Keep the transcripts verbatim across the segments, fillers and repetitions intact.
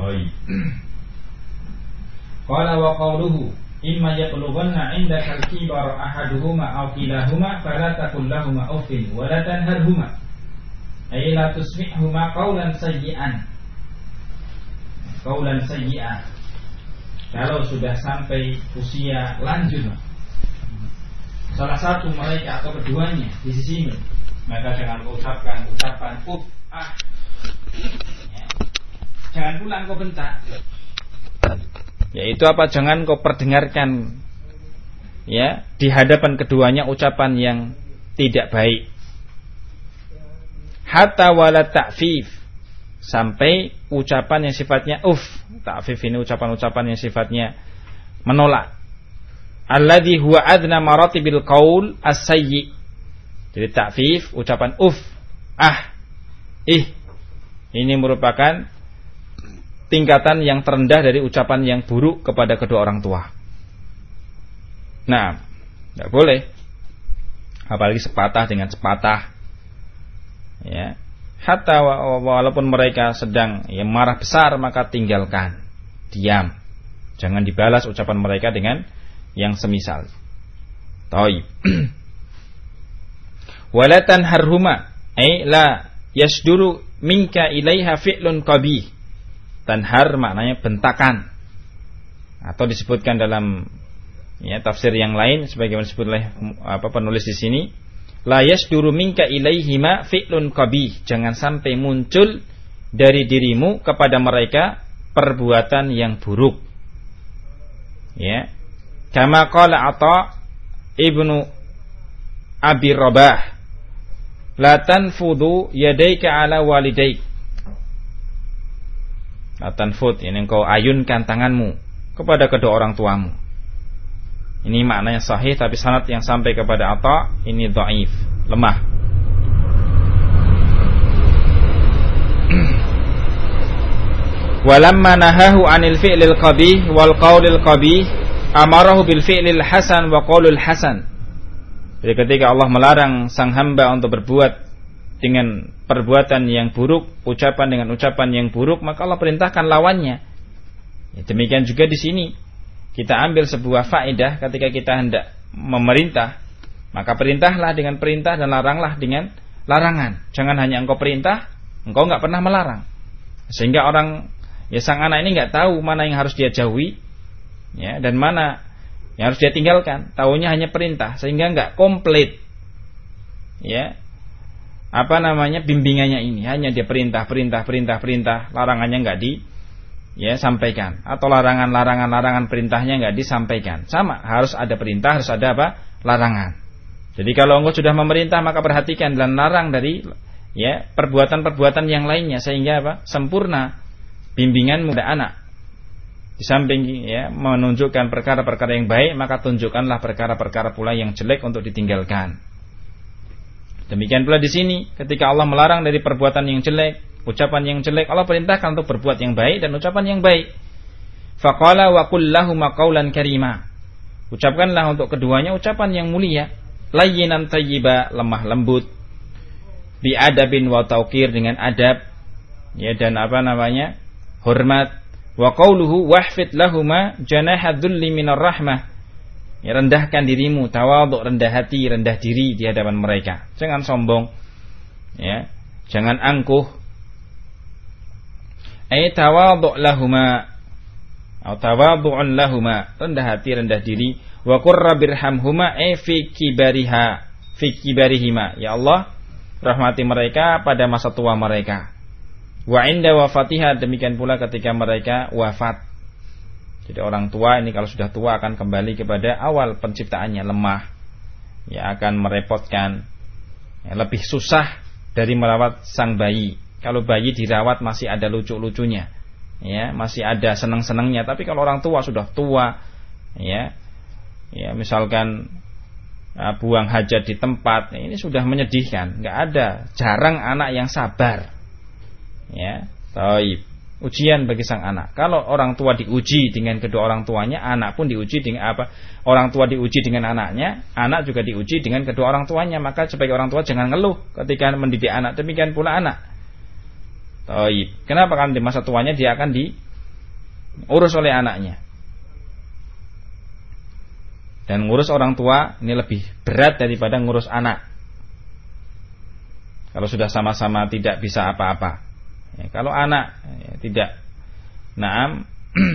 Baik. Qala wa qawluhu imma yablughanna 'indaka al-kibar ahaduhuma aw kilahuma fala taqul lahumu uffin wa la tanharhuma ay la tusmi'huma qawlan sayyi'an. Qawlan sayyi'an. Kalau sudah sampai usia lanjut, salah satu mereka atau keduanya di sisi ini, maka jangan ucapkan ucapan uff ah. Ya. Jangan pula engkau bentak. Yaitu apa? Jangan kau perdengarkan ya di hadapan keduanya ucapan yang tidak baik. Hatta wala ta'fif, sampai ucapan yang sifatnya uff. Ta'fif ini ucapan-ucapan yang sifatnya menolak. Alladhi huwa adna maratibil qaul as-sayyi. Jadi ta'fif ucapan uff, ah, ih. Ini merupakan tingkatan yang terendah dari ucapan yang buruk kepada kedua orang tua. Nah, tidak boleh. Apalagi sepatah dengan sepatah. Ya. Hatta walaupun mereka sedang ya, marah besar, maka tinggalkan. Diam. Jangan dibalas ucapan mereka dengan yang semisal. Taib. Wala tanharhuma, ay la yasduru minka ilaiha fi'lun qabih. Tanhar maknanya bentakan, atau disebutkan dalam ya, tafsir yang lain sebagaimana disebut oleh apa penulis di sini, la yasduru minka ilaihima fi'lun qabih. Jangan sampai muncul dari dirimu kepada mereka perbuatan yang buruk. Ya. Kama qala Atha ibnu Abi Rabah, la tanfudu yadaika ala walidaik. Tanfud, ini engkau ayunkan tanganmu kepada kedua orang tuamu. Ini maknanya sahih, tapi sanad yang sampai kepada Atha ini dhaif, lemah. Walamma nahahu 'anil fi'lil qabih wal qaulil qabih amarahu bil fi'lil hasan wa qaulil hasan. Jadi ketika Allah melarang sang hamba untuk berbuat dengan perbuatan yang buruk, ucapan dengan ucapan yang buruk, maka Allah perintahkan lawannya. Ya, demikian juga di sini kita ambil sebuah faedah ketika kita hendak memerintah, maka perintahlah dengan perintah dan laranglah dengan larangan. Jangan hanya engkau perintah, engkau enggak pernah melarang. Sehingga orang ya sang anak ini enggak tahu mana yang harus dia jauhi ya dan mana yang harus dia tinggalkan. Taunya hanya perintah sehingga enggak komplit. Ya. Apa namanya bimbingannya ini, hanya dia perintah perintah perintah perintah, larangannya enggak di ya sampaikan, atau larangan larangan larangan perintahnya enggak disampaikan. Sama, harus ada perintah, harus ada apa? Larangan. Jadi kalau engkau sudah memerintah, maka perhatikan dan larang dari ya perbuatan-perbuatan yang lainnya, sehingga apa? Sempurna bimbinganmu kepada anak. Di samping ya menunjukkan perkara-perkara yang baik, maka tunjukkanlah perkara-perkara pula yang jelek untuk ditinggalkan. Demikian pula di sini, ketika Allah melarang dari perbuatan yang jelek, ucapan yang jelek, Allah perintahkan untuk berbuat yang baik dan ucapan yang baik. Faqala wa qul lahum qawlan karima. Ucapkanlah untuk keduanya ucapan yang mulia, layyinan thayyiba, lemah lembut, bi adabin wa tauqir, dengan adab ya dan apa namanya? Hormat. Wa qawluhu wahfid lahuma janaha dhulli minar rahmah. Ya, rendahkan dirimu, tawadhu, rendah hati, rendah diri di hadapan mereka. Jangan sombong. Ya, jangan angkuh. Ay tawadhu lahuma, atau tawadhu'un lahuma, rendah hati, rendah diri. Wa qur rabbirhamhuma ay fi kibariha, fi kibarihima. Ya Allah, rahmati mereka pada masa tua mereka. Wa inda wafatiha, demikian pula ketika mereka wafat. Jadi orang tua ini kalau sudah tua akan kembali kepada awal penciptaannya, lemah, ya akan merepotkan, ya, lebih susah dari merawat sang bayi. Kalau bayi dirawat masih ada lucu-lucunya, ya masih ada senang-senangnya. Tapi kalau orang tua sudah tua, ya, ya misalkan uh, buang hajat di tempat, ya, ini sudah menyedihkan. Nggak ada, jarang anak yang sabar, ya, taib. Ujian bagi sang anak. Kalau orang tua diuji dengan kedua orang tuanya, anak pun diuji dengan apa? Orang tua diuji dengan anaknya, anak juga diuji dengan kedua orang tuanya. Maka sebagai orang tua jangan ngeluh ketika mendidik anak. Demikian pula anak. Taib. Kenapa? Karena di masa tuanya dia akan di urus oleh anaknya. Dan ngurus orang tua ini lebih berat daripada ngurus anak. Kalau sudah sama-sama tidak bisa apa-apa. Ya, kalau anak ya, tidak, naam,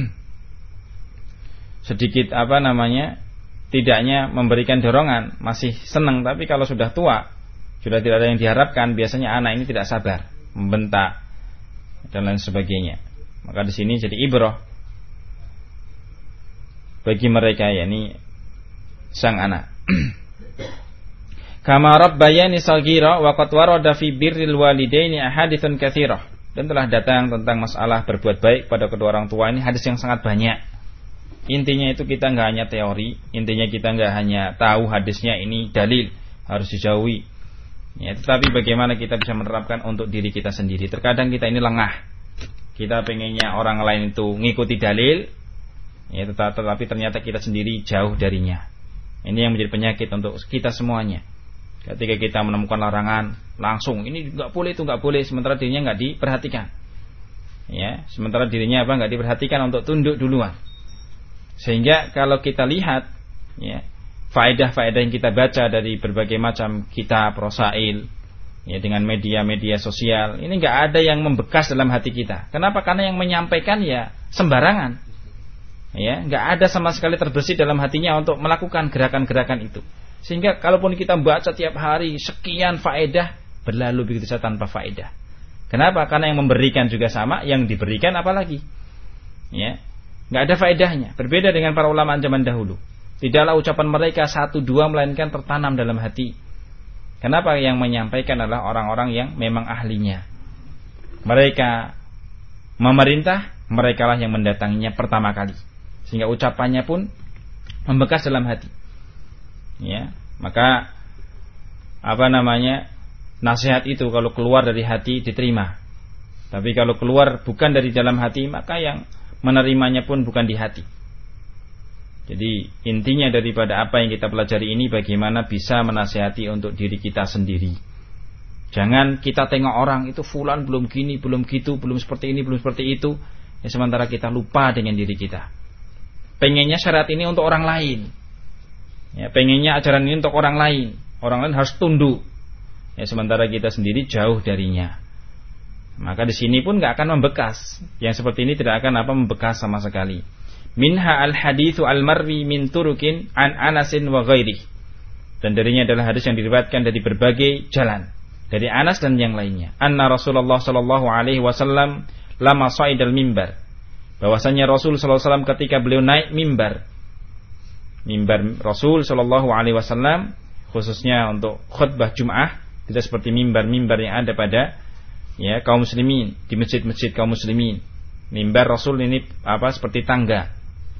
sedikit apa namanya, tidaknya memberikan dorongan, masih senang. Tapi kalau sudah tua, sudah tidak ada yang diharapkan, biasanya anak ini tidak sabar, membentak dan lain sebagainya. Maka di sini jadi ibrah bagi mereka, yakni sang anak. Kama rabbayani saghira wa qad warada fi birril walidaini ahaditsun katsirah. Dan telah datang tentang masalah berbuat baik pada kedua orang tua ini hadis yang sangat banyak. Intinya itu kita enggak hanya teori, intinya kita enggak hanya tahu hadisnya ini dalil harus dijauhi. Ya, tetapi bagaimana kita bisa menerapkan untuk diri kita sendiri. Terkadang kita ini lengah. Kita pengennya orang lain itu ngikuti dalil, ya, tetapi ternyata kita sendiri jauh darinya. Ini yang menjadi penyakit untuk kita semuanya. Ketika kita menemukan larangan, langsung ini enggak boleh, itu enggak boleh, sementara dirinya enggak diperhatikan. Ya, sementara dirinya apa? Enggak diperhatikan untuk tunduk duluan. Sehingga kalau kita lihat, ya, faedah-faedah yang kita baca dari berbagai macam kitab, rasail, ya, dengan media-media sosial, ini enggak ada yang membekas dalam hati kita. Kenapa? Karena yang menyampaikan ya sembarangan. Ya, enggak ada sama sekali terbersih dalam hatinya untuk melakukan gerakan-gerakan itu. Sehingga kalaupun kita baca tiap hari sekian faedah, berlalu begitu saja tanpa faedah. Kenapa? Karena yang memberikan juga sama, yang diberikan apalagi. Ya, enggak ada faedahnya. Berbeda dengan para ulama zaman dahulu. Tidaklah ucapan mereka satu dua melainkan tertanam dalam hati. Kenapa? Yang menyampaikan adalah orang-orang yang memang ahlinya. Mereka memerintah, merekalah yang mendatanginya pertama kali. Sehingga ucapannya pun membekas dalam hati. Ya, maka apa namanya, nasihat itu kalau keluar dari hati diterima. Tapi kalau keluar bukan dari dalam hati, maka yang menerimanya pun bukan di hati. Jadi intinya daripada apa yang kita pelajari ini, bagaimana bisa menasihati untuk diri kita sendiri. Jangan kita tengok orang itu fulan belum gini, belum gitu, belum seperti ini, belum seperti itu, ya, sementara kita lupa dengan diri kita. Pengennya syariat ini untuk orang lain, ya, pengennya ajaran ini untuk orang lain. Orang lain harus tunduk, ya, sementara kita sendiri jauh darinya. Maka di sini pun nggak akan membekas. Yang seperti ini tidak akan apa membekas sama sekali. Minha al haditsu al marwi min turukin an Anasin wa ghairi. Dan darinya adalah hadis yang diriwayatkan dari berbagai jalan, dari Anas dan yang lainnya. Anna Rasulullah sallallahu alaihi wasallam lama sa'idal mimbar. Bahwasanya Rasul sallallahu alaihi wasallam ketika beliau naik mimbar, mimbar Rasul sallallahu alaihi wasallam khususnya untuk khutbah Jumat, tidak seperti mimbar-mimbar yang ada pada, ya, kaum muslimin di masjid-masjid kaum muslimin. Mimbar Rasul ini apa, seperti tangga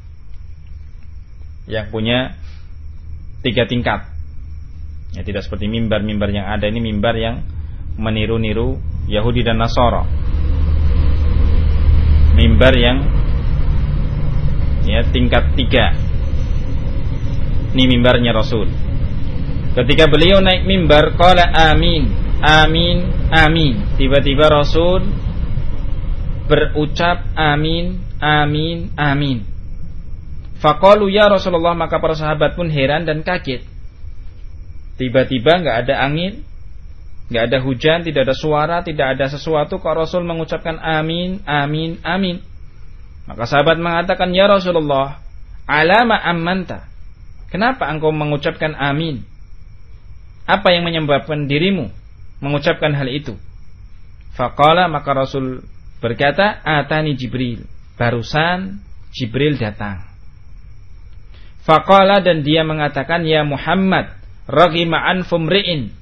yang punya tiga tingkat. Ya, tidak seperti mimbar-mimbar yang ada ini, mimbar yang meniru-niru Yahudi dan Nasara. Mimbar yang, ya, tingkat tiga. Ini mimbarnya Rasul. Ketika beliau naik mimbar, qala amin, amin, amin. Tiba-tiba Rasul berucap amin, amin, amin. Faqalu ya Rasulullah, maka para sahabat pun heran dan kaget. Tiba-tiba enggak ada angin, enggak ada hujan, tidak ada suara, tidak ada sesuatu, kok Rasul mengucapkan amin, amin, amin. Maka sahabat mengatakan, ya Rasulullah, alama ammanta, kenapa engkau mengucapkan amin? Apa yang menyebabkan dirimu mengucapkan hal itu? Faqala, maka Rasul berkata, atani Jibril, barusan Jibril datang. Faqala, dan dia mengatakan, ya Muhammad, raghima anfum ri'in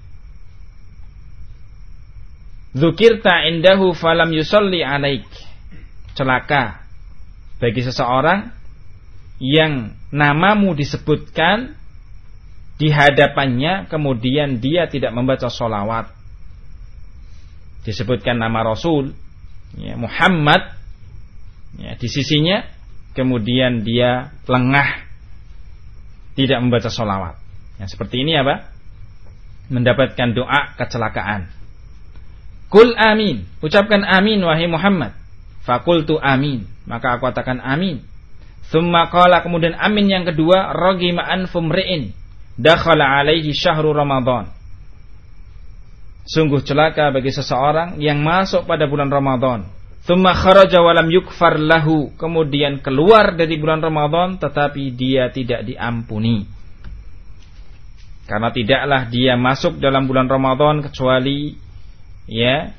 dzukirta indahu falam yusalli alaik. Celaka bagi seseorang yang namamu disebutkan di hadapannya, kemudian dia tidak membaca sholawat. Disebutkan nama Rasul, ya, Muhammad, ya, di sisinya, kemudian dia lengah, tidak membaca sholawat. Yang seperti ini apa? Mendapatkan doa kecelakaan. Kul amin, ucapkan amin wahai Muhammad. Fakultu amin, maka aku katakan amin. Tsumma qala, kemudian amin yang kedua, ragima anfum ri'in dakhala alaihi syahru Ramadan. Sungguh celaka bagi seseorang yang masuk pada bulan Ramadan. Tsumma kharaja wa lam yukfar lahu, kemudian keluar dari bulan Ramadan tetapi dia tidak diampuni. Karena tidaklah dia masuk dalam bulan Ramadan kecuali ya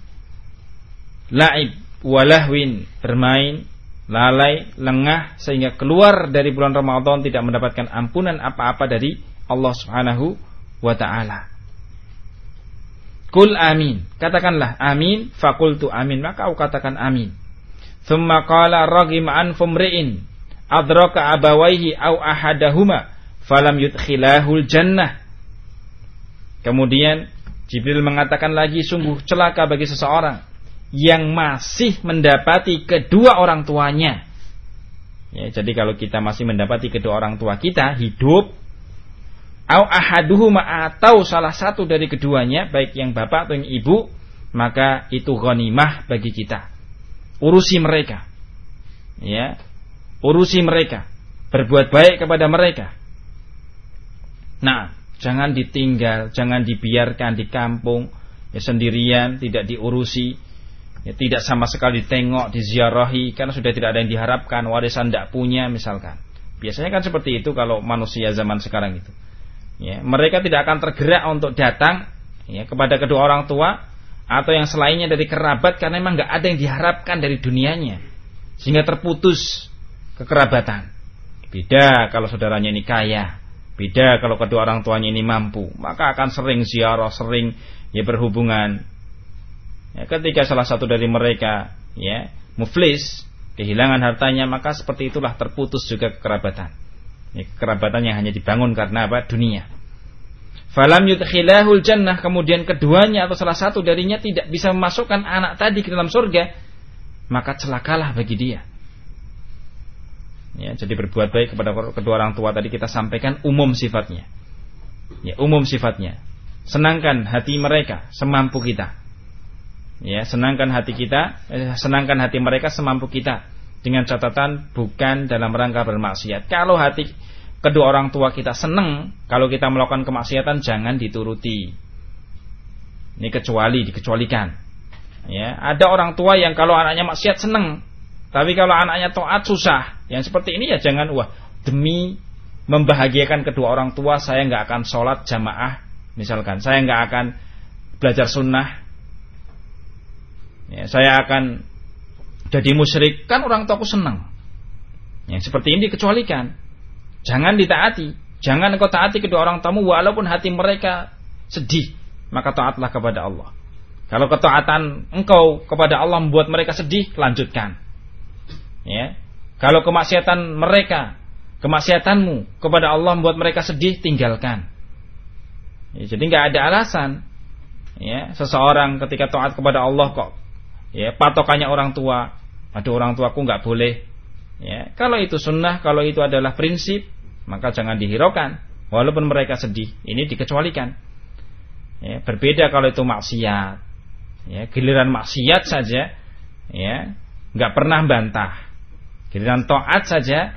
laib walahwin, bermain, lalai, lengah, sehingga keluar dari bulan Ramadan tidak mendapatkan ampunan apa-apa dari Allah Subhanahu wa ta'ala. Kul amin, katakanlah amin. Fakultu amin, maka aku katakan amin. Tsumma qala ragima anfum ri'in adraka abawaihi au ahadahuma falam yudkhilahul jannah. Kemudian Jibril mengatakan lagi, sungguh celaka bagi seseorang yang masih mendapati kedua orang tuanya. Ya, jadi kalau kita masih mendapati kedua orang tua kita hidup, au ahaduhuma, atau salah satu dari keduanya, baik yang bapak atau yang ibu, maka itu ghanimah bagi kita. Urusi mereka. Ya. Urusi mereka. Berbuat baik kepada mereka. Nah, jangan ditinggal, jangan dibiarkan di kampung ya sendirian, tidak diurusi, ya, tidak sama sekali ditengok, diziarahi, karena sudah tidak ada yang diharapkan, warisan tidak punya misalkan. Biasanya kan seperti itu kalau manusia zaman sekarang itu. Ya, mereka tidak akan tergerak untuk datang ya, kepada kedua orang tua atau yang selainnya dari kerabat, karena memang nggak ada yang diharapkan dari dunianya, sehingga terputus kekerabatan. Beda kalau saudaranya ini kaya, beda kalau kedua orang tuanya ini mampu, maka akan sering ziarah, sering ya berhubungan. Ya, ketika salah satu dari mereka ya muflis, kehilangan hartanya, maka seperti itulah terputus juga kekerabatan. Ya, kekerabatan yang hanya dibangun karena apa? Dunia. Falam yudkhilahul jannah, kemudian keduanya atau salah satu darinya tidak bisa memasukkan anak tadi ke dalam surga, maka celakalah bagi dia. Ya, jadi berbuat baik kepada kedua orang tua tadi kita sampaikan umum sifatnya. Ya, umum sifatnya. Senangkan hati mereka semampu kita. Ya, senangkan hati kita, eh, senangkan hati mereka semampu kita. Dengan catatan bukan dalam rangka bermaksiat. Kalau hati kedua orang tua kita senang kalau kita melakukan kemaksiatan, jangan dituruti. Ini kecuali, dikecualikan. Ya, ada orang tua yang kalau anaknya maksiat senang, tapi kalau anaknya taat susah. Yang seperti ini ya jangan, wah demi membahagiakan kedua orang tua saya nggak akan sholat jamaah, misalkan saya nggak akan belajar sunnah, ya, saya akan jadi musyrik, kan orang tuaku senang. Yang seperti ini dikecualikan. Jangan ditaati. Jangan engkau taati kedua orang tamu walaupun hati mereka sedih, maka taatlah kepada Allah. Kalau ketaatan engkau kepada Allah membuat mereka sedih, lanjutkan. Ya. Kalau kemaksiatan mereka, kemaksiatanmu kepada Allah membuat mereka sedih, tinggalkan. Ya, jadi nggak ada alasan. Ya, seseorang ketika taat kepada Allah kok, ya patokannya orang tua. Aduh, orang tuaku nggak boleh. Ya, kalau itu sunnah, kalau itu adalah prinsip, maka jangan dihiraukan. Walaupun mereka sedih, ini dikecualikan. Ya, berbeda kalau itu maksiat. Ya, giliran maksiat saja, ya nggak pernah bantah. Giliran taat saja,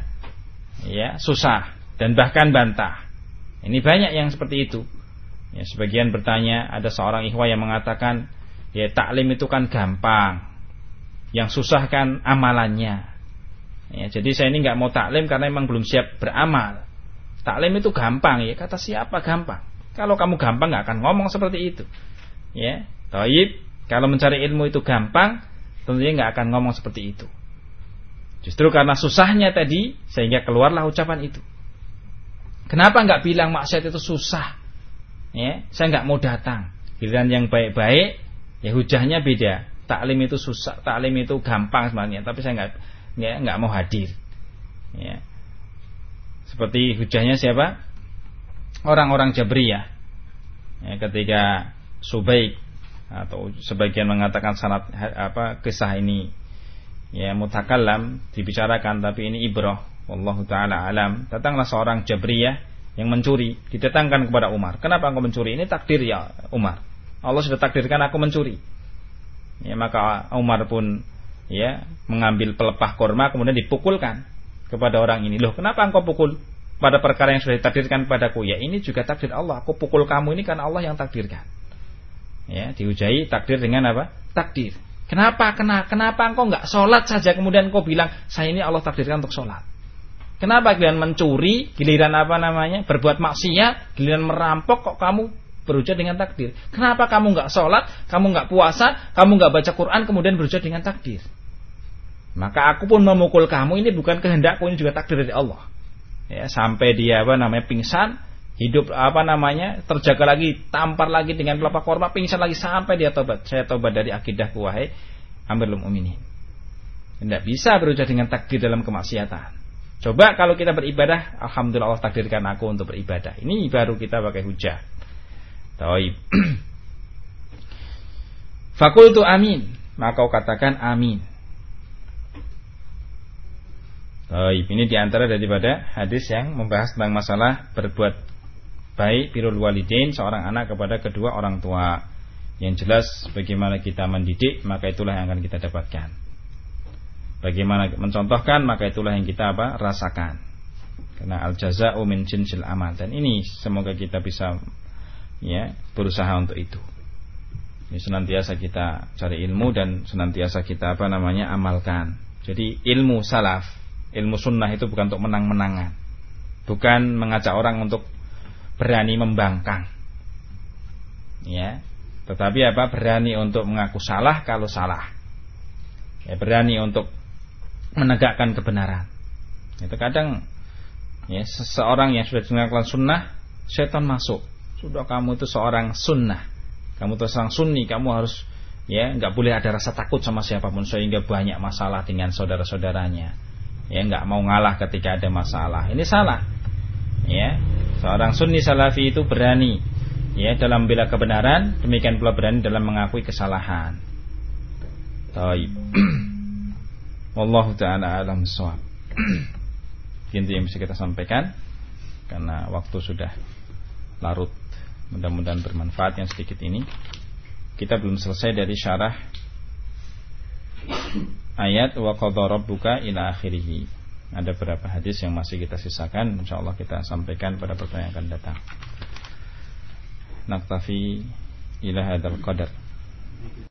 ya susah dan bahkan bantah. Ini banyak yang seperti itu. Ya, sebagian bertanya, ada seorang ikhwah yang mengatakan, ya taklim itu kan gampang. Yang susah kan amalannya. Ya, jadi saya ini nggak mau taklim karena memang belum siap beramal. Taklim itu gampang, ya kata siapa gampang? Kalau kamu gampang nggak akan ngomong seperti itu. Ya, taib. Kalau mencari ilmu itu gampang, tentunya nggak akan ngomong seperti itu. Justru karena susahnya tadi, sehingga keluarlah ucapan itu. Kenapa nggak bilang maksiat itu susah? Ya, saya nggak mau datang. Giliran yang baik-baik, ya hujahnya beda. Taklim itu susah, taklim itu gampang sebenarnya, tapi saya nggak nggak nggak mau hadir. Ya. Seperti hujahnya siapa? Orang-orang Jabriyah. Ya, ketika Subaik atau sebagian mengatakan sanad apa kisah ini ya mutakallam dibicarakan, tapi ini ibrah. Wallahu taala alam. Datanglah seorang Jabriyah yang mencuri, didatangkan kepada Umar. Kenapa engkau mencuri? Ini takdir ya Umar. Allah sudah takdirkan aku mencuri. Ya, maka Umar pun ya mengambil pelepah kurma kemudian dipukulkan kepada orang ini. Loh, kenapa engkau pukul pada perkara yang sudah ditakdirkan padaku? Ya, ini juga takdir Allah. Aku pukul kamu ini karena Allah yang takdirkan. Ya, dihujai takdir dengan apa? Takdir. Kenapa? Kenapa? Kenapa engkau enggak sholat saja kemudian engkau bilang saya ini Allah takdirkan untuk sholat? Kenapa giliran mencuri, giliran apa namanya berbuat maksiat, giliran merampok kok kamu berhujah dengan takdir? Kenapa kamu enggak sholat, kamu enggak puasa, kamu enggak baca Quran kemudian berhujah dengan takdir? Maka aku pun memukul kamu ini bukan kehendakku, ini juga takdir dari Allah. Ya, sampai dia apa namanya pingsan, hidup apa namanya terjaga lagi, tampar lagi dengan pelepah korma, pingsan lagi sampai dia tobat. Saya tobat dari akidahku wahai Amirul Mukminin. Tidak bisa berhujah dengan takdir dalam kemaksiatan. Coba kalau kita beribadah, alhamdulillah Allah takdirkan aku untuk beribadah. Ini baru kita pakai hujah. Taib. Fakultu amin, maka kau katakan amin. Taib. Ini diantara daripada hadis yang membahas tentang masalah berbuat baik birrul walidain, seorang anak kepada kedua orang tua. Yang jelas bagaimana kita mendidik, maka itulah yang akan kita dapatkan. Bagaimana mencontohkan, maka itulah yang kita apa? Rasakan. Karena al jazaa'u min jinsil amal. Dan ini semoga kita bisa ya berusaha untuk itu. Ini senantiasa kita cari ilmu dan senantiasa kita apa namanya amalkan. Jadi ilmu salaf, ilmu sunnah itu bukan untuk menang-menangan, bukan mengajak orang untuk berani membangkang, ya. Tetapi apa? Berani untuk mengaku salah kalau salah, ya, berani untuk menegakkan kebenaran. Itu kadang ya seseorang yang sudah mengaku sunnah, setan masuk. Sudah kamu itu seorang sunnah, kamu itu seorang sunni, kamu harus ya nggak boleh ada rasa takut sama siapapun sehingga banyak masalah dengan saudara-saudaranya. Ya nggak mau ngalah ketika ada masalah. Ini salah. Ya, seorang sunni salafi itu berani ya dalam bela kebenaran, demikian pula berani dalam mengakui kesalahan. Taib. Wallahu ta'ala alam shawab. Itu yang bisa kita sampaikan karena waktu sudah larut. Mudah-mudahan bermanfaat yang sedikit ini. Kita belum selesai dari syarah ayat wa qadha rabbuka ila akhirih. Ada beberapa hadis yang masih kita sisakan, insyaallah kita sampaikan pada pertemuan yang akan datang. Naktafi ila hadzal qadar.